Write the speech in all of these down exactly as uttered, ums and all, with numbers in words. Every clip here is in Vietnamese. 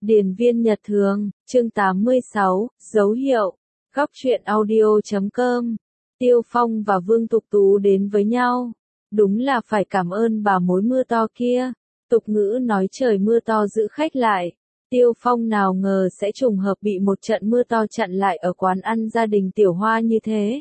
Điền viên Nhật Thường, chương tám mươi sáu, dấu hiệu, góc truyện audio.com, Tiêu Phong và Vương Tục Tú đến với nhau. Đúng là phải cảm ơn bà mối mưa to kia. Tục ngữ nói trời mưa to giữ khách lại. Tiêu Phong nào ngờ sẽ trùng hợp bị một trận mưa to chặn lại ở quán ăn gia đình Tiểu Hoa như thế.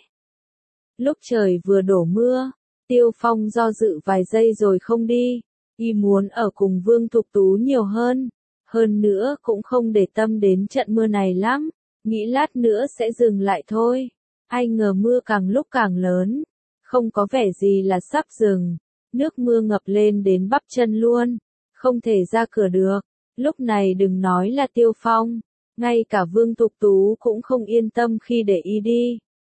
Lúc trời vừa đổ mưa, Tiêu Phong do dự vài giây rồi không đi. Y muốn ở cùng Vương Tục Tú nhiều hơn. Hơn nữa cũng không để tâm đến trận mưa này lắm. Nghĩ lát nữa sẽ dừng lại thôi. Ai ngờ mưa càng lúc càng lớn. Không có vẻ gì là sắp dừng. Nước mưa ngập lên đến bắp chân luôn. Không thể ra cửa được. Lúc này đừng nói là Tiêu Phong. Ngay cả Vương Tục Tú cũng không yên tâm khi để Y đi.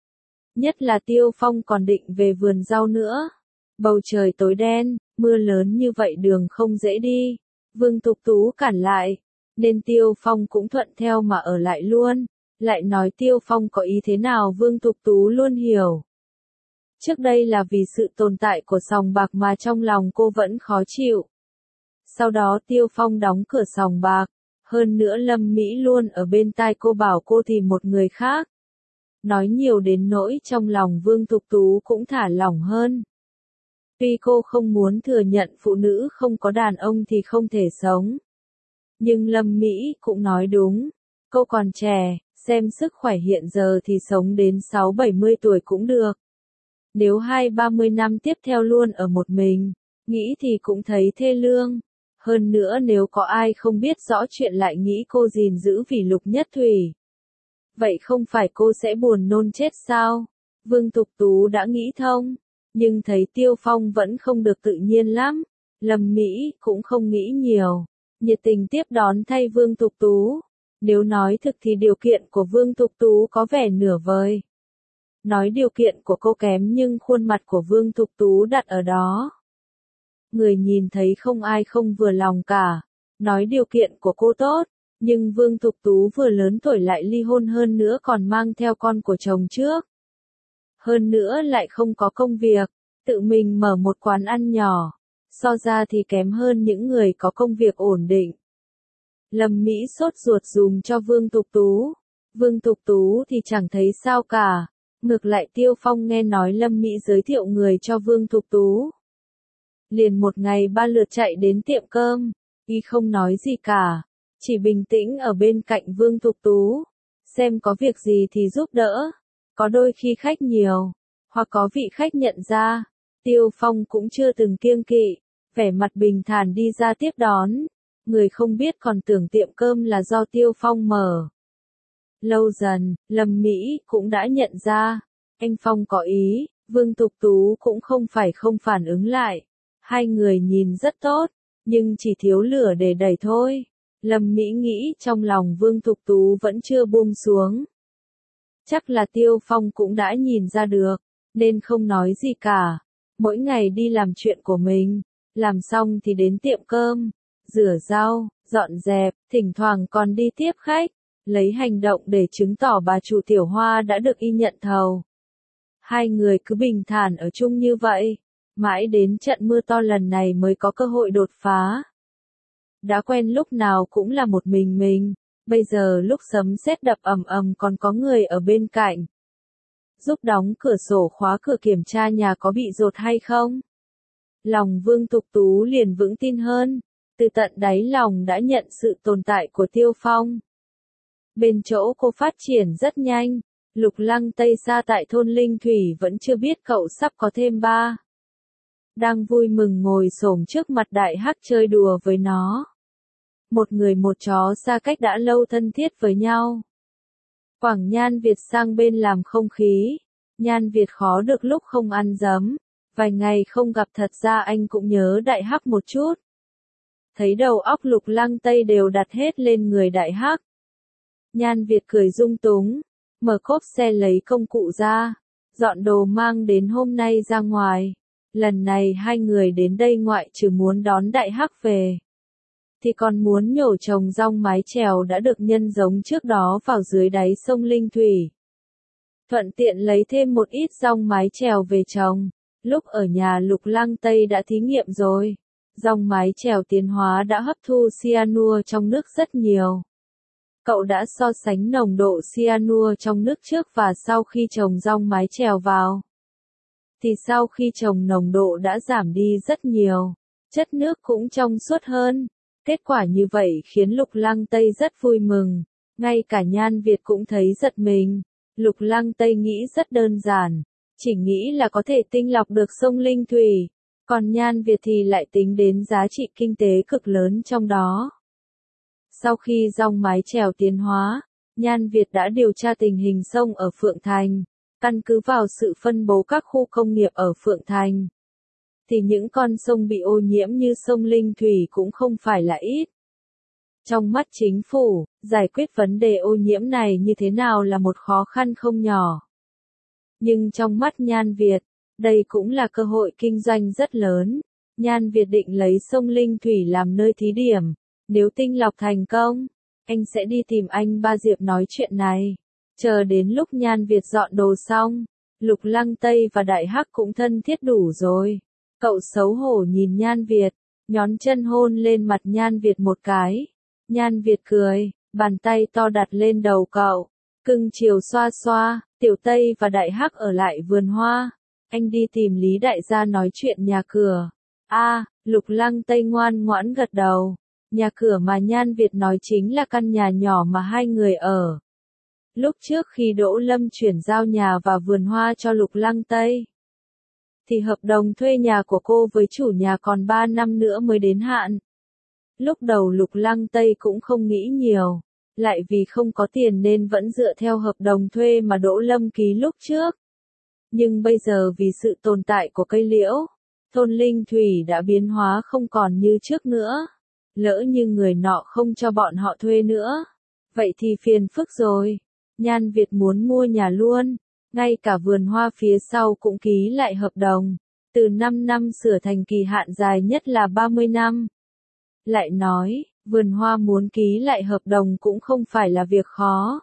Nhất là Tiêu Phong còn định về vườn rau nữa. Bầu trời tối đen, mưa lớn như vậy đường không dễ đi. Vương Tục Tú cản lại, nên Tiêu Phong cũng thuận theo mà ở lại luôn. Lại nói Tiêu Phong có ý thế nào Vương Tục Tú luôn hiểu. Trước đây là vì sự tồn tại của sòng bạc mà trong lòng cô vẫn khó chịu. Sau đó Tiêu Phong đóng cửa sòng bạc, hơn nữa Lâm Mỹ luôn ở bên tai cô bảo cô tìm một người khác. Nói nhiều đến nỗi trong lòng Vương Tục Tú cũng thả lỏng hơn. Tuy cô không muốn thừa nhận phụ nữ không có đàn ông thì không thể sống. Nhưng Lâm Mỹ cũng nói đúng. Cô còn trẻ, xem sức khỏe hiện giờ thì sống đến sáu bảy mươi tuổi cũng được. Nếu hai ba mươi năm tiếp theo luôn ở một mình, nghĩ thì cũng thấy thê lương. Hơn nữa nếu có ai không biết rõ chuyện lại nghĩ cô gìn giữ vì Lục Nhất Thủy. Vậy không phải cô sẽ buồn nôn chết sao? Vương Tục Tú đã nghĩ thông. Nhưng thấy Tiêu Phong vẫn không được tự nhiên lắm. Lâm Mỹ cũng không nghĩ nhiều. Nhiệt tình tiếp đón thay Vương Tục Tú. Nếu nói thực thì điều kiện của Vương Tục Tú có vẻ nửa vời. Nói điều kiện của cô kém nhưng khuôn mặt của Vương Tục Tú đặt ở đó. Người nhìn thấy không ai không vừa lòng cả. Nói điều kiện của cô tốt. Nhưng Vương Tục Tú vừa lớn tuổi lại ly hôn hơn nữa còn mang theo con của chồng trước. Hơn nữa lại không có công việc, tự mình mở một quán ăn nhỏ, so ra thì kém hơn những người có công việc ổn định. Lâm Mỹ sốt ruột dùm cho Vương Tục Tú. Vương Tục Tú thì chẳng thấy sao cả. Ngược lại Tiêu Phong nghe nói Lâm Mỹ giới thiệu người cho Vương Tục Tú. Liền một ngày ba lượt chạy đến tiệm cơm, y không nói gì cả, chỉ bình tĩnh ở bên cạnh Vương Tục Tú, xem có việc gì thì giúp đỡ. Có đôi khi khách nhiều, hoặc có vị khách nhận ra, Tiêu Phong cũng chưa từng kiêng kỵ, vẻ mặt bình thản đi ra tiếp đón. Người không biết còn tưởng tiệm cơm là do Tiêu Phong mở. Lâu dần, Lâm Mỹ cũng đã nhận ra, anh Phong có ý, Vương Tục Tú cũng không phải không phản ứng lại. Hai người nhìn rất tốt, nhưng chỉ thiếu lửa để đẩy thôi. Lâm Mỹ nghĩ trong lòng Vương Tục Tú vẫn chưa buông xuống. Chắc là Tiêu Phong cũng đã nhìn ra được, nên không nói gì cả. Mỗi ngày đi làm chuyện của mình, làm xong thì đến tiệm cơm, rửa rau, dọn dẹp, thỉnh thoảng còn đi tiếp khách, lấy hành động để chứng tỏ bà chủ Tiểu Hoa đã được y nhận thầu. Hai người cứ bình thản ở chung như vậy, mãi đến trận mưa to lần này mới có cơ hội đột phá. Đã quen lúc nào cũng là một mình mình. Bây giờ lúc sấm sét đập ầm ầm còn có người ở bên cạnh. Giúp đóng cửa sổ khóa cửa kiểm tra nhà có bị dột hay không. Lòng Vương Tục Tú liền vững tin hơn. Từ tận đáy lòng đã nhận sự tồn tại của Tiêu Phong. Bên chỗ cô phát triển rất nhanh. Lục Lăng Tây xa tại thôn Linh Thủy vẫn chưa biết cậu sắp có thêm ba. Đang vui mừng ngồi xổm trước mặt Đại Hắc chơi đùa với nó. Một người một chó xa cách đã lâu thân thiết với nhau. Quảng Nhan Việt sang bên làm không khí. Nhan Việt khó được lúc không ăn dấm. Vài ngày không gặp thật ra anh cũng nhớ Đại Hắc một chút. Thấy đầu óc Lục Lăng Tây đều đặt hết lên người Đại Hắc. Nhan Việt cười rung túng. Mở cốp xe lấy công cụ ra. Dọn đồ mang đến hôm nay ra ngoài. Lần này hai người đến đây ngoại trừ muốn đón Đại Hắc về. Thì còn muốn nhổ trồng rong mái chèo đã được nhân giống trước đó vào dưới đáy sông Linh Thủy. Thuận tiện lấy thêm một ít rong mái chèo về trồng. Lúc ở nhà Lục Lăng Tây đã thí nghiệm rồi. Rong mái chèo tiến hóa đã hấp thu cyanua trong nước rất nhiều. Cậu đã so sánh nồng độ cyanua trong nước trước và sau khi trồng rong mái chèo vào. Thì sau khi trồng nồng độ đã giảm đi rất nhiều, chất nước cũng trong suốt hơn. Kết quả như vậy khiến Lục Lăng Tây rất vui mừng, ngay cả Nhan Việt cũng thấy giật mình. Lục Lăng Tây nghĩ rất đơn giản, chỉ nghĩ là có thể tinh lọc được sông Linh Thủy, còn Nhan Việt thì lại tính đến giá trị kinh tế cực lớn trong đó. Sau khi rong mái chèo tiến hóa, Nhan Việt đã điều tra tình hình sông ở Phượng Thành, căn cứ vào sự phân bố các khu công nghiệp ở Phượng Thành. Thì những con sông bị ô nhiễm như sông Linh Thủy cũng không phải là ít. Trong mắt chính phủ, giải quyết vấn đề ô nhiễm này như thế nào là một khó khăn không nhỏ. Nhưng trong mắt Nhan Việt, đây cũng là cơ hội kinh doanh rất lớn. Nhan Việt định lấy sông Linh Thủy làm nơi thí điểm. Nếu tinh lọc thành công, anh sẽ đi tìm anh Ba Diệp nói chuyện này. Chờ đến lúc Nhan Việt dọn đồ xong, Lục Lăng Tây và Đại Hắc cũng thân thiết đủ rồi. Cậu xấu hổ nhìn Nhan Việt, nhón chân hôn lên mặt Nhan Việt một cái. Nhan Việt cười, bàn tay to đặt lên đầu cậu, cưng chiều xoa xoa. Tiểu Tây và Đại Hắc ở lại vườn hoa. Anh đi tìm Lý Đại gia nói chuyện nhà cửa. A, à, Lục Lăng Tây ngoan ngoãn gật đầu. Nhà cửa mà Nhan Việt nói chính là căn nhà nhỏ mà hai người ở. Lúc trước khi Đỗ Lâm chuyển giao nhà và vườn hoa cho Lục Lăng Tây, thì hợp đồng thuê nhà của cô với chủ nhà còn ba năm nữa mới đến hạn. Lúc đầu Lục Lăng Tây cũng không nghĩ nhiều, lại vì không có tiền nên vẫn dựa theo hợp đồng thuê mà Đỗ Lâm ký lúc trước. Nhưng bây giờ vì sự tồn tại của cây liễu, thôn Linh Thủy đã biến hóa không còn như trước nữa. Lỡ như người nọ không cho bọn họ thuê nữa, vậy thì phiền phức rồi. Nhan Việt muốn mua nhà luôn, ngay cả vườn hoa phía sau cũng ký lại hợp đồng, từ năm năm sửa thành kỳ hạn dài nhất là ba mươi năm. Lại nói, vườn hoa muốn ký lại hợp đồng cũng không phải là việc khó.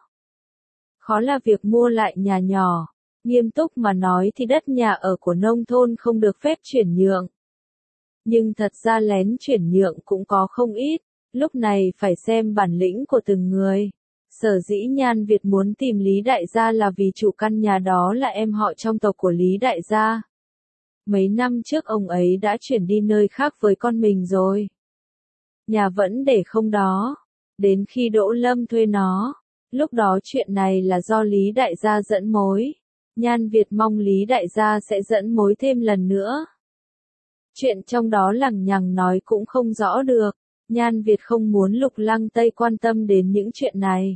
Khó là việc mua lại nhà nhỏ. Nghiêm túc mà nói thì đất nhà ở của nông thôn không được phép chuyển nhượng. Nhưng thật ra lén chuyển nhượng cũng có không ít, lúc này phải xem bản lĩnh của từng người. Sở dĩ Nhan Việt muốn tìm Lý Đại gia là vì chủ căn nhà đó là em họ trong tộc của Lý Đại gia. Mấy năm trước ông ấy đã chuyển đi nơi khác với con mình rồi. Nhà vẫn để không đó, đến khi Đỗ Lâm thuê nó, lúc đó chuyện này là do Lý Đại gia dẫn mối. Nhan Việt mong Lý Đại gia sẽ dẫn mối thêm lần nữa. Chuyện trong đó lằng nhằng nói cũng không rõ được. Nhan Việt không muốn Lục Lăng Tây quan tâm đến những chuyện này,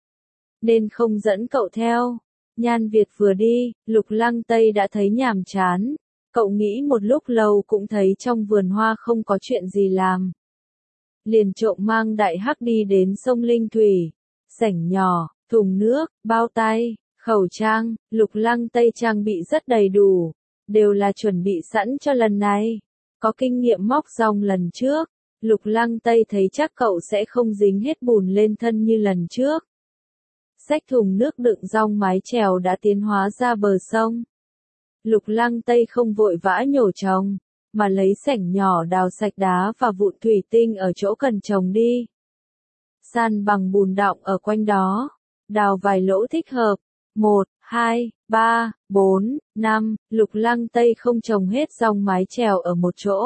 nên không dẫn cậu theo. Nhan Việt vừa đi, Lục Lăng Tây đã thấy nhàm chán. Cậu nghĩ một lúc lâu cũng thấy trong vườn hoa không có chuyện gì làm. Liền trộm mang Đại Hắc đi đến sông Linh Thủy. Sảnh nhỏ, thùng nước, bao tay, khẩu trang, Lục Lăng Tây trang bị rất đầy đủ. Đều là chuẩn bị sẵn cho lần này. Có kinh nghiệm móc rong lần trước, Lục Lăng Tây thấy chắc cậu sẽ không dính hết bùn lên thân như lần trước. Xách thùng nước đựng rong mái chèo đã tiến hóa ra bờ sông. Lục Lăng Tây không vội vã nhổ trồng, mà lấy sảnh nhỏ đào sạch đá và vụn thủy tinh ở chỗ cần trồng đi. San bằng bùn đọng ở quanh đó, đào vài lỗ thích hợp. Một, hai, ba, bốn, năm, Lục Lăng Tây không trồng hết rong mái chèo ở một chỗ,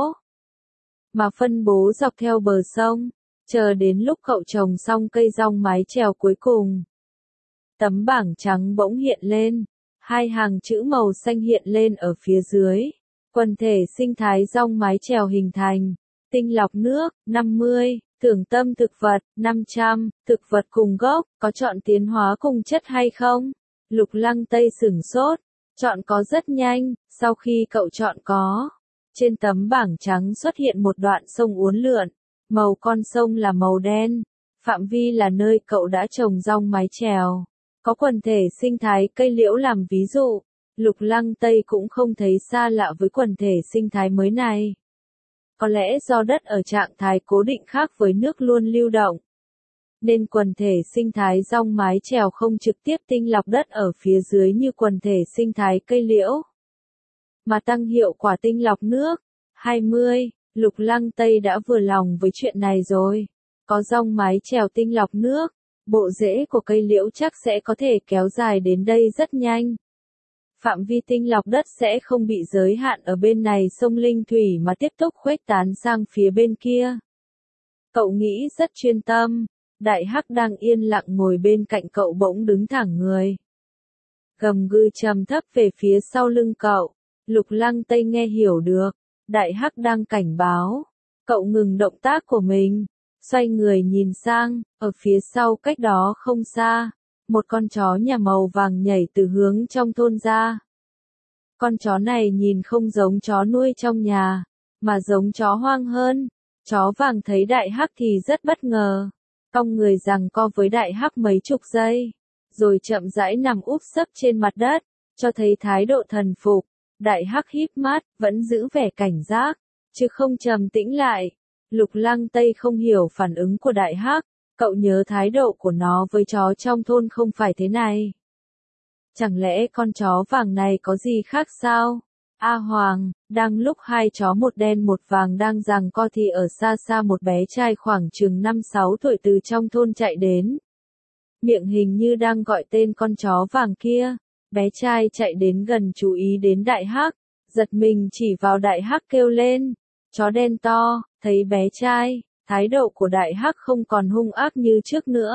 mà phân bố dọc theo bờ sông, chờ đến lúc cậu trồng xong cây rong mái chèo cuối cùng. Tấm bảng trắng bỗng hiện lên, hai hàng chữ màu xanh hiện lên ở phía dưới. Quần thể sinh thái rong mái chèo hình thành. Tinh lọc nước, năm mươi, tưởng tâm thực vật, năm trăm, thực vật cùng gốc, có chọn tiến hóa cùng chất hay không? Lục Lăng Tây sửng sốt, chọn có rất nhanh, sau khi cậu chọn có. Trên tấm bảng trắng xuất hiện một đoạn sông uốn lượn, màu con sông là màu đen, phạm vi là nơi cậu đã trồng rong mái chèo. Có quần thể sinh thái cây liễu làm ví dụ, Lục Lăng Tây cũng không thấy xa lạ với quần thể sinh thái mới này. Có lẽ do đất ở trạng thái cố định khác với nước luôn lưu động, nên quần thể sinh thái rong mái chèo không trực tiếp tinh lọc đất ở phía dưới như quần thể sinh thái cây liễu, mà tăng hiệu quả tinh lọc nước. hai mươi. Lục Lăng Tây đã vừa lòng với chuyện này rồi. Có rong mái chèo tinh lọc nước, bộ rễ của cây liễu chắc sẽ có thể kéo dài đến đây rất nhanh. Phạm vi tinh lọc đất sẽ không bị giới hạn ở bên này sông Linh Thủy mà tiếp tục khuếch tán sang phía bên kia. Cậu nghĩ rất chuyên tâm. Đại Hắc đang yên lặng ngồi bên cạnh cậu bỗng đứng thẳng người. Gầm gừ trầm thấp về phía sau lưng cậu. Lục Lăng Tây nghe hiểu được. Đại Hắc đang cảnh báo. Cậu ngừng động tác của mình. Xoay người nhìn sang, ở phía sau cách đó không xa. Một con chó nhà màu vàng nhảy từ hướng trong thôn ra. Con chó này nhìn không giống chó nuôi trong nhà, mà giống chó hoang hơn. Chó vàng thấy Đại Hắc thì rất bất ngờ. Cong người giằng co với Đại Hắc mấy chục giây, rồi chậm rãi nằm úp sấp trên mặt đất, cho thấy thái độ thần phục. Đại Hắc híp mắt, vẫn giữ vẻ cảnh giác, chứ không trầm tĩnh lại. Lục Lăng Tây không hiểu phản ứng của Đại Hắc, cậu nhớ thái độ của nó với chó trong thôn không phải thế này. Chẳng lẽ con chó vàng này có gì khác sao? A Hoàng, đang lúc hai chó một đen một vàng đang giằng co thì ở xa xa một bé trai khoảng chừng năm sáu tuổi từ trong thôn chạy đến. Miệng hình như đang gọi tên con chó vàng kia. Bé trai chạy đến gần chú ý đến Đại Hắc, giật mình chỉ vào Đại Hắc kêu lên. Chó đen to, thấy bé trai, thái độ của Đại Hắc không còn hung ác như trước nữa.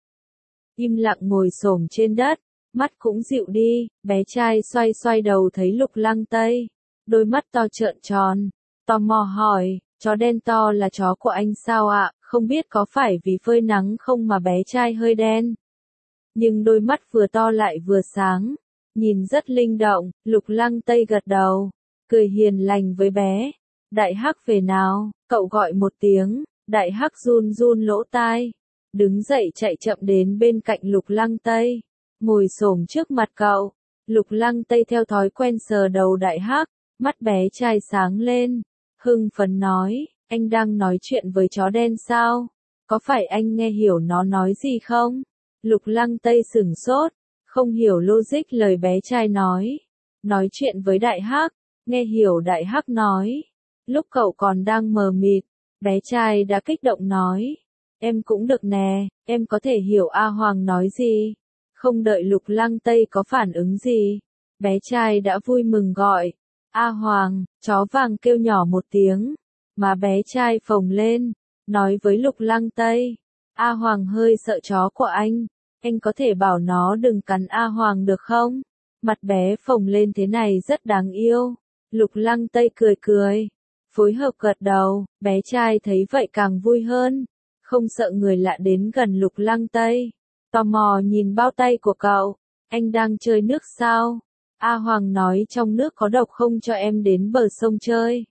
Im lặng ngồi xổm trên đất, mắt cũng dịu đi, bé trai xoay xoay đầu thấy Lục Lăng Tây, đôi mắt to trợn tròn, tò mò hỏi, chó đen to là chó của anh sao ạ, không biết có phải vì phơi nắng không mà bé trai hơi đen. Nhưng đôi mắt vừa to lại vừa sáng, nhìn rất linh động. Lục Lăng Tây gật đầu, cười hiền lành với bé. Đại Hắc về nào, cậu gọi một tiếng. Đại Hắc run run lỗ tai, đứng dậy chạy chậm đến bên cạnh Lục Lăng Tây, ngồi xổm trước mặt cậu. Lục Lăng Tây theo thói quen sờ đầu Đại Hắc, mắt bé trai sáng lên, hưng phấn nói, anh đang nói chuyện với chó đen sao? Có phải anh nghe hiểu nó nói gì không? Lục Lăng Tây sửng sốt, không hiểu logic lời bé trai nói. Nói chuyện với Đại Hắc, nghe hiểu Đại Hắc nói. Lúc cậu còn đang mờ mịt, bé trai đã kích động nói. Em cũng được nè, em có thể hiểu A Hoàng nói gì. Không đợi Lục Lăng Tây có phản ứng gì, bé trai đã vui mừng gọi. A Hoàng, chó vàng kêu nhỏ một tiếng, mà bé trai phồng lên, nói với Lục Lăng Tây. A Hoàng hơi sợ chó của anh, anh có thể bảo nó đừng cắn A Hoàng được không? Mặt bé phồng lên thế này rất đáng yêu. Lục Lăng Tây cười cười, phối hợp gật đầu, bé trai thấy vậy càng vui hơn, không sợ người lạ đến gần Lục Lăng Tây. Tò mò nhìn bao tay của cậu, anh đang chơi nước sao? A Hoàng nói trong nước có độc không cho em đến bờ sông chơi.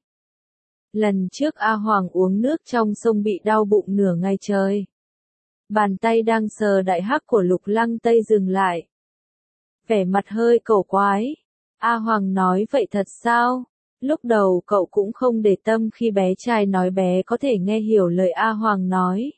Lần trước A Hoàng uống nước trong sông bị đau bụng nửa ngày trời. Bàn tay đang sờ Đại Hắc của Lục Lăng Tây dừng lại. Vẻ mặt hơi cổ quái. A Hoàng nói vậy thật sao? Lúc đầu cậu cũng không để tâm khi bé trai nói bé có thể nghe hiểu lời A Hoàng nói.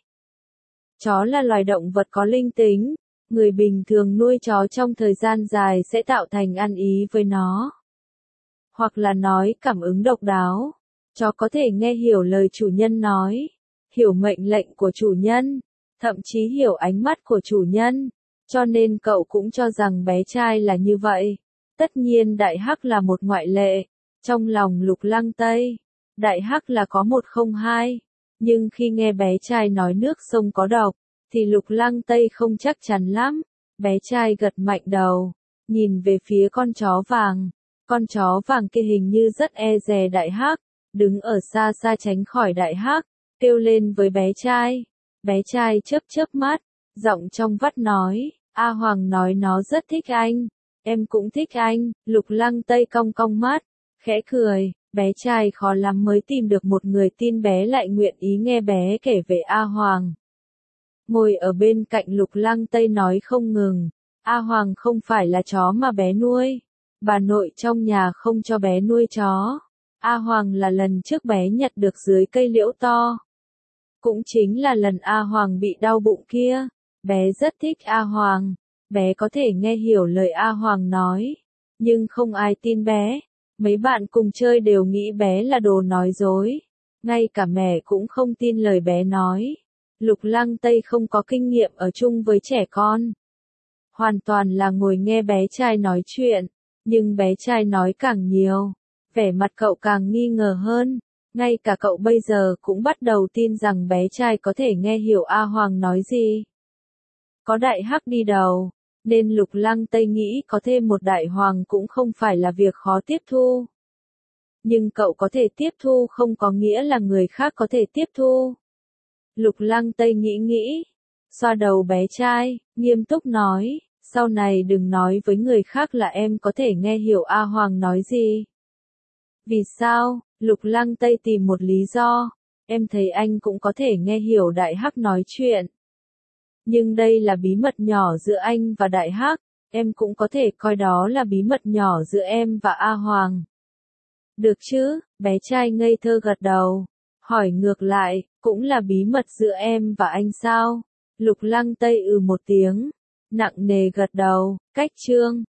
Chó là loài động vật có linh tính, người bình thường nuôi chó trong thời gian dài sẽ tạo thành ăn ý với nó. Hoặc là nói cảm ứng độc đáo. Chó có thể nghe hiểu lời chủ nhân nói, hiểu mệnh lệnh của chủ nhân, thậm chí hiểu ánh mắt của chủ nhân, cho nên cậu cũng cho rằng bé trai là như vậy. Tất nhiên Đại Hắc là một ngoại lệ, trong lòng Lục Lăng Tây, Đại Hắc là có một không hai, nhưng khi nghe bé trai nói nước sông có độc, thì Lục Lăng Tây không chắc chắn lắm. Bé trai gật mạnh đầu, nhìn về phía con chó vàng, con chó vàng kia hình như rất e dè Đại Hắc, đứng ở xa xa tránh khỏi Đại Hắc, kêu lên với bé trai. Bé trai chớp chớp mắt, giọng trong vắt nói, A Hoàng nói nó rất thích anh, em cũng thích anh. Lục Lăng Tây cong cong mắt, khẽ cười, bé trai khó lắm mới tìm được một người tin bé lại nguyện ý nghe bé kể về A Hoàng. Ngồi ở bên cạnh Lục Lăng Tây nói không ngừng, A Hoàng không phải là chó mà bé nuôi, bà nội trong nhà không cho bé nuôi chó. A Hoàng là lần trước bé nhặt được dưới cây liễu to. Cũng chính là lần A Hoàng bị đau bụng kia. Bé rất thích A Hoàng. Bé có thể nghe hiểu lời A Hoàng nói. Nhưng không ai tin bé. Mấy bạn cùng chơi đều nghĩ bé là đồ nói dối. Ngay cả mẹ cũng không tin lời bé nói. Lục Lăng Tây không có kinh nghiệm ở chung với trẻ con. Hoàn toàn là ngồi nghe bé trai nói chuyện. Nhưng bé trai nói càng nhiều, vẻ mặt cậu càng nghi ngờ hơn. Ngay cả cậu bây giờ cũng bắt đầu tin rằng bé trai có thể nghe hiểu A Hoàng nói gì. Có đại hắc đi đầu, nên Lục Lăng Tây nghĩ có thêm một đại hoàng cũng không phải là việc khó tiếp thu. Nhưng cậu có thể tiếp thu không có nghĩa là người khác có thể tiếp thu. Lục Lăng Tây nghĩ nghĩ, xoa đầu bé trai, nghiêm túc nói, sau này đừng nói với người khác là em có thể nghe hiểu A Hoàng nói gì. Vì sao? Lục Lăng Tây tìm một lý do, em thấy anh cũng có thể nghe hiểu đại hắc nói chuyện. Nhưng đây là bí mật nhỏ giữa anh và đại hắc, em cũng có thể coi đó là bí mật nhỏ giữa em và A Hoàng. Được chứ, bé trai ngây thơ gật đầu, hỏi ngược lại, cũng là bí mật giữa em và anh sao? Lục Lăng Tây ừ một tiếng, nặng nề gật đầu, cách chương.